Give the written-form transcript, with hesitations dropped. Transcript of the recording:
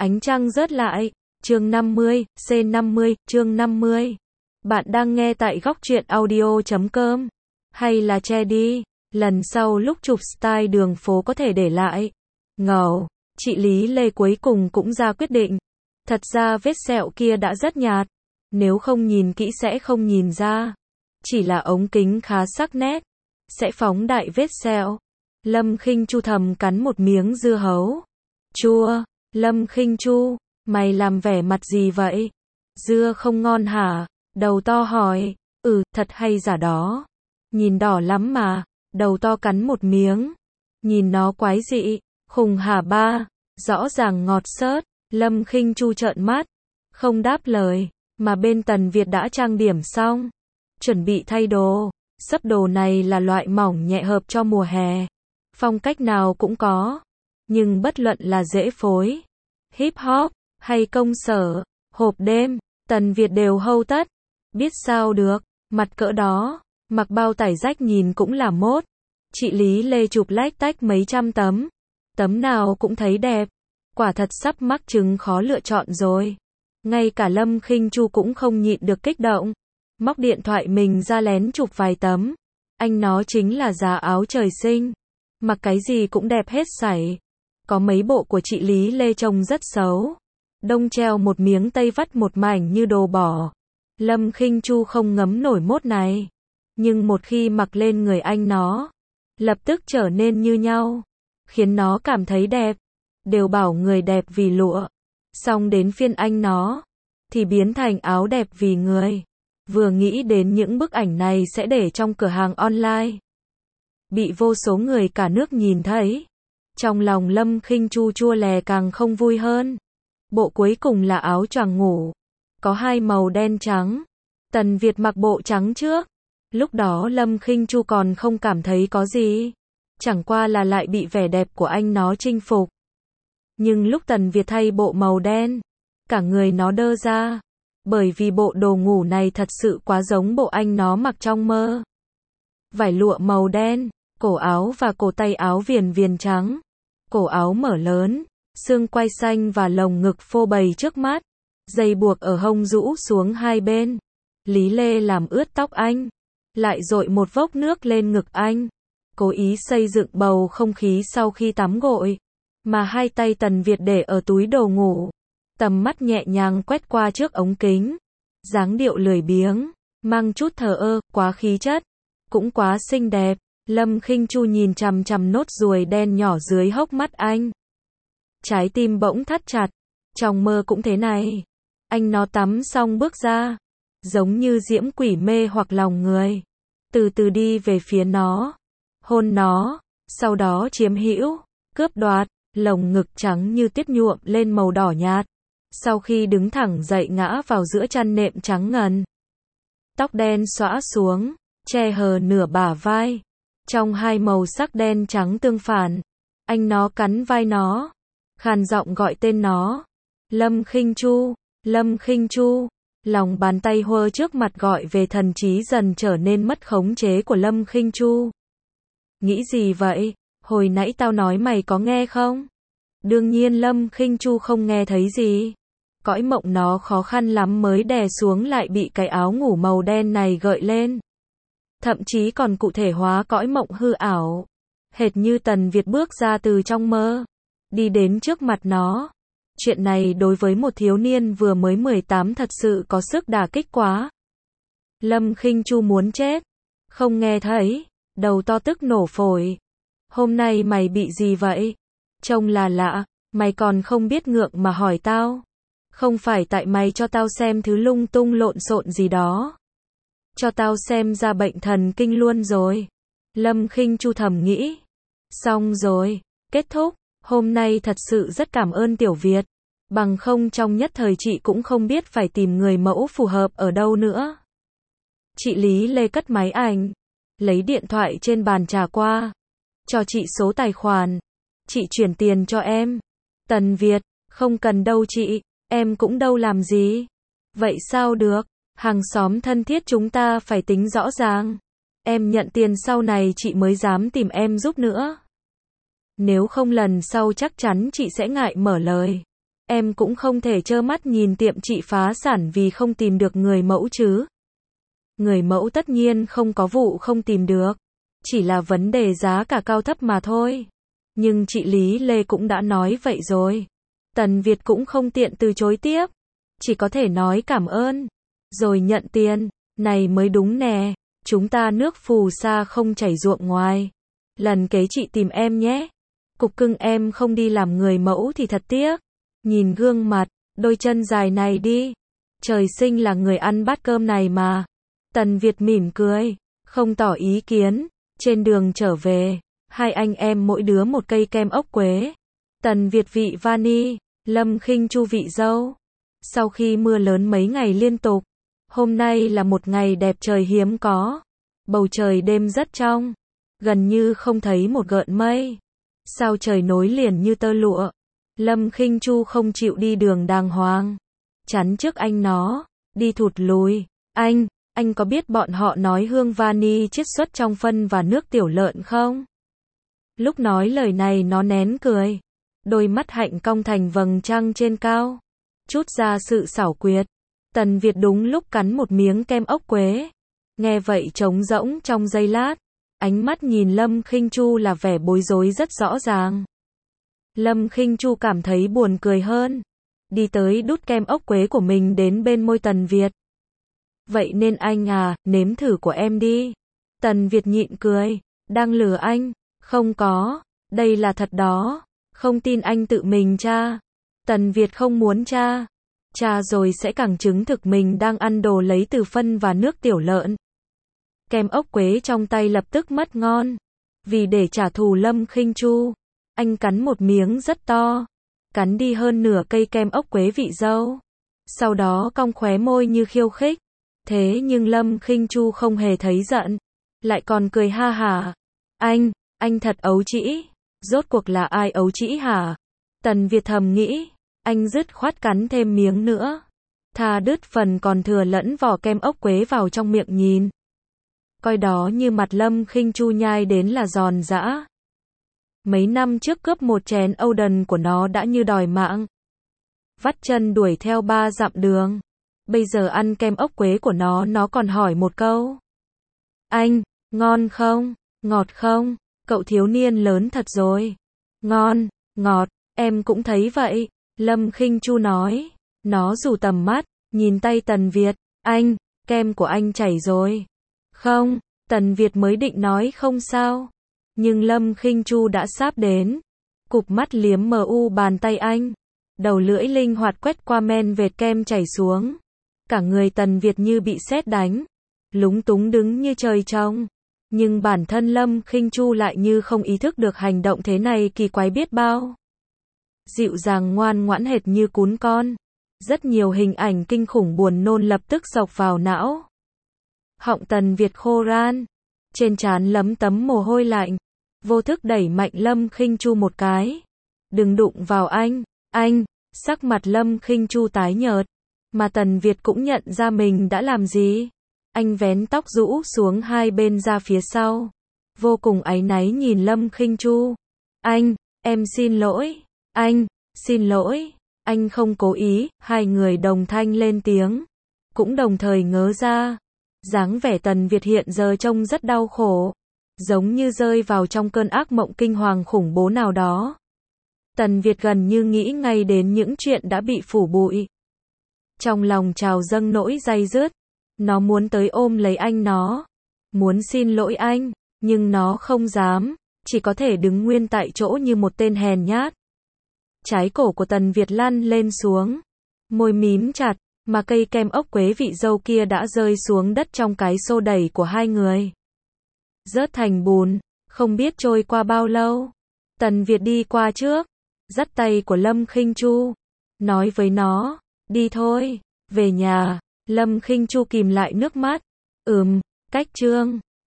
Ánh trăng rớt lại. Chương 50, C50, chương 50. Bạn đang nghe tại góc truyện audio.com. Hay là che đi, lần sau lúc chụp style đường phố có thể để lại. Ngầu, chị Lý Lê cuối cùng cũng ra quyết định. Thật ra vết sẹo kia đã rất nhạt, nếu không nhìn kỹ sẽ không nhìn ra. Chỉ là ống kính khá sắc nét, sẽ phóng đại vết sẹo. Lâm Khinh Chu thầm cắn một miếng dưa hấu. Chua, Lâm Khinh Chu, mày làm vẻ mặt gì vậy? Dưa không ngon hả? Đầu to hỏi. Thật hay giả đó? Nhìn đỏ lắm mà. Đầu to cắn một miếng. Nhìn nó quái dị. Khùng hả ba? Rõ ràng ngọt xớt. Lâm Khinh Chu trợn mắt, không đáp lời, mà bên Tần Việt đã trang điểm xong, chuẩn bị thay đồ. Sấp đồ này là loại mỏng nhẹ hợp cho mùa hè, phong cách nào cũng có, nhưng bất luận là dễ phối, hip hop, hay công sở, hộp đêm, Tần Việt đều hâu tất. Biết sao được, mặt cỡ đó, mặc bao tải rách nhìn cũng là mốt. Chị Lý Lê chụp lách tách mấy trăm tấm, tấm nào cũng thấy đẹp. Quả thật sắp mắc chứng khó lựa chọn rồi. Ngay cả Lâm Khinh Chu cũng không nhịn được kích động. Móc điện thoại mình ra lén chụp vài tấm. Anh nó chính là giá áo trời sinh. Mặc cái gì cũng đẹp hết sảy. Có mấy bộ của chị Lý Lê trông rất xấu. Đông treo một miếng tây vắt một mảnh như đồ bỏ. Lâm Khinh Chu không ngấm nổi mốt này. Nhưng một khi mặc lên người anh nó, lập tức trở nên như nhau. Khiến nó cảm thấy đẹp. Đều bảo người đẹp vì lụa. Xong đến phiên anh nó, thì biến thành áo đẹp vì người. Vừa nghĩ đến những bức ảnh này sẽ để trong cửa hàng online, bị vô số người cả nước nhìn thấy. Trong lòng Lâm Khinh Chu chua lè càng không vui hơn. Bộ cuối cùng là áo choàng ngủ. Có hai màu đen trắng. Tần Việt mặc bộ trắng trước. Lúc đó Lâm Khinh Chu còn không cảm thấy có gì. Chẳng qua là lại bị vẻ đẹp của anh nó chinh phục. Nhưng lúc Tần Việt thay bộ màu đen, cả người nó đơ ra. Bởi vì bộ đồ ngủ này thật sự quá giống bộ anh nó mặc trong mơ. Vải lụa màu đen, cổ áo và cổ tay áo viền viền trắng. Cổ áo mở lớn, xương quai xanh và lồng ngực phô bày trước mắt. Dây buộc ở hông rũ xuống hai bên. Lý Lê làm ướt tóc anh, lại dội một vốc nước lên ngực anh. Cố ý xây dựng bầu không khí sau khi tắm gội. Mà hai tay Tần Việt để ở túi đồ ngủ. Tầm mắt nhẹ nhàng quét qua trước ống kính. Dáng điệu lười biếng, mang chút thờ ơ, quá khí chất, cũng quá xinh đẹp. Lâm Khinh Chu nhìn chằm chằm nốt ruồi đen nhỏ dưới hốc mắt anh. Trái tim bỗng thắt chặt. Trong mơ cũng thế này. Anh nó tắm xong bước ra, giống như diễm quỷ mê hoặc lòng người. Từ từ đi về phía nó, hôn nó, sau đó chiếm hữu, cướp đoạt. Lồng ngực trắng như tuyết nhuộm lên màu đỏ nhạt. Sau khi đứng thẳng dậy ngã vào giữa chăn nệm trắng ngần. Tóc đen xõa xuống, che hờ nửa bả vai. Trong hai màu sắc đen trắng tương phản, anh nó cắn vai nó, khàn giọng gọi tên nó. Lâm Khinh Chu, Lâm Khinh Chu. Lòng bàn tay huơ trước mặt gọi về thần trí dần trở nên mất khống chế của Lâm Khinh Chu. Nghĩ gì vậy? Hồi nãy tao nói mày có nghe không? Đương nhiên Lâm Khinh Chu không nghe thấy gì. Cõi mộng nó khó khăn lắm mới đè xuống lại bị cái áo ngủ màu đen này gợi lên. Thậm chí còn cụ thể hóa cõi mộng hư ảo. Hệt như Tần Việt bước ra từ trong mơ, đi đến trước mặt nó. Chuyện này đối với một thiếu niên vừa mới 18 thật sự có sức đả kích quá. Lâm Khinh Chu muốn chết. Không nghe thấy, đầu to tức nổ phổi. Hôm nay mày bị gì vậy? Trông là lạ, mày còn không biết ngượng mà hỏi tao. Không phải tại mày cho tao xem thứ lung tung lộn xộn gì đó. Cho tao xem ra bệnh thần kinh luôn rồi. Lâm Khinh Chu thầm nghĩ. Xong rồi, kết thúc. Hôm nay thật sự rất cảm ơn Tiểu Việt. Bằng không trong nhất thời chị cũng không biết phải tìm người mẫu phù hợp ở đâu nữa. Chị Lý Lê cất máy ảnh, lấy điện thoại trên bàn trả qua. Cho chị số tài khoản. Chị chuyển tiền cho em. Tần Việt, không cần đâu chị, em cũng đâu làm gì. Vậy sao được, hàng xóm thân thiết chúng ta phải tính rõ ràng. Em nhận tiền sau này chị mới dám tìm em giúp nữa. Nếu không lần sau chắc chắn chị sẽ ngại mở lời. Em cũng không thể trơ mắt nhìn tiệm chị phá sản vì không tìm được người mẫu chứ. Người mẫu tất nhiên không có vụ không tìm được. Chỉ là vấn đề giá cả cao thấp mà thôi. Nhưng chị Lý Lê cũng đã nói vậy rồi. Tần Việt cũng không tiện từ chối tiếp. Chỉ có thể nói cảm ơn. Rồi nhận tiền. Này mới đúng nè. Chúng ta nước phù sa không chảy ruộng ngoài. Lần kế chị tìm em nhé. Cục cưng em không đi làm người mẫu thì thật tiếc. Nhìn gương mặt, đôi chân dài này đi. Trời sinh là người ăn bát cơm này mà. Tần Việt mỉm cười, không tỏ ý kiến. Trên đường trở về, hai anh em mỗi đứa một cây kem ốc quế. Tần Việt vị vani, Lâm Khinh Chu vị dâu. Sau khi mưa lớn mấy ngày liên tục, hôm nay là một ngày đẹp trời hiếm có. Bầu trời đêm rất trong, gần như không thấy một gợn mây. Sao trời nối liền như tơ lụa. Lâm Khinh Chu không chịu đi đường đàng hoàng. Chắn trước anh nó, đi thụt lùi. Anh có biết bọn họ nói hương vani chiết xuất trong phân và nước tiểu lợn không? Lúc nói lời này nó nén cười. Đôi mắt hạnh cong thành vầng trăng trên cao. Chút ra sự xảo quyệt. Tần Việt đúng lúc cắn một miếng kem ốc quế. Nghe vậy trống rỗng trong giây lát. Ánh mắt nhìn Lâm Khinh Chu là vẻ bối rối rất rõ ràng. Lâm Khinh Chu cảm thấy buồn cười hơn. Đi tới đút kem ốc quế của mình đến bên môi Tần Việt. Vậy nên anh à, nếm thử của em đi. Tần Việt nhịn cười. Đang lừa anh. Không có. Đây là thật đó. Không tin anh tự mình tra. Tần Việt không muốn tra. Tra rồi sẽ càng chứng thực mình đang ăn đồ lấy từ phân và nước tiểu lợn. Kem ốc quế trong tay lập tức mất ngon. Vì để trả thù Lâm Khinh Chu, anh cắn một miếng rất to. Cắn đi hơn nửa cây kem ốc quế vị dâu. Sau đó cong khóe môi như khiêu khích. Thế nhưng Lâm Khinh Chu không hề thấy giận. Lại còn cười ha hả. Anh thật ấu trĩ. Rốt cuộc là ai ấu trĩ hả? Tần Việt thầm nghĩ. Anh dứt khoát cắn thêm miếng nữa. Thà đứt phần còn thừa lẫn vỏ kem ốc quế vào trong miệng nhìn. Coi đó như mặt Lâm Khinh Chu nhai đến là giòn giã. Mấy năm trước cướp một chén Oden của nó đã như đòi mạng. Vắt chân đuổi theo 3 dặm đường. Bây giờ ăn kem ốc quế của nó còn hỏi một câu. Anh, ngon không? Ngọt không? Cậu thiếu niên lớn thật rồi. Ngon, ngọt, em cũng thấy vậy. Lâm Khinh Chu nói. Nó rủ tầm mắt, nhìn tay Tần Việt. Anh, kem của anh chảy rồi. Không, Tần Việt mới định nói không sao. Nhưng Lâm Khinh Chu đã sáp đến. Cụp mắt liếm mu bàn tay anh. Đầu lưỡi linh hoạt quét qua men vệt kem chảy xuống. Cả người Tần Việt như bị sét đánh. Lúng túng đứng như trời trồng. Nhưng bản thân Lâm Khinh Chu lại như không ý thức được hành động thế này kỳ quái biết bao. Dịu dàng ngoan ngoãn hệt như cún con. Rất nhiều hình ảnh kinh khủng buồn nôn lập tức dọc vào não. Họng Tần Việt khô ran. Trên trán lấm tấm mồ hôi lạnh. Vô thức đẩy mạnh Lâm Khinh Chu một cái. Đừng đụng vào anh. Sắc mặt Lâm Khinh Chu tái nhợt. Mà Tần Việt cũng nhận ra mình đã làm gì. Anh vén tóc rũ xuống hai bên ra phía sau. Vô cùng áy náy nhìn Lâm Khinh Chu. Em xin lỗi. Xin lỗi. Anh không cố ý. Hai người đồng thanh lên tiếng. Cũng đồng thời ngớ ra. Dáng vẻ Tần Việt hiện giờ trông rất đau khổ. Giống như rơi vào trong cơn ác mộng kinh hoàng khủng bố nào đó. Tần Việt gần như nghĩ ngay đến những chuyện đã bị phủ bụi. Trong lòng trào dâng nỗi day dứt. Nó muốn tới ôm lấy anh nó. Muốn xin lỗi anh. Nhưng nó không dám. Chỉ có thể đứng nguyên tại chỗ như một tên hèn nhát. Trái cổ của Tần Việt lăn lên xuống. Môi mím chặt. Mà cây kem ốc quế vị dâu kia đã rơi xuống đất trong cái xô đẩy của hai người. Rớt thành bùn. Không biết trôi qua bao lâu. Tần Việt đi qua trước. Dắt tay của Lâm Khinh Chu. Nói với nó. Đi thôi. Về nhà. Lâm Khinh Chu kìm lại nước mắt. Cách chương.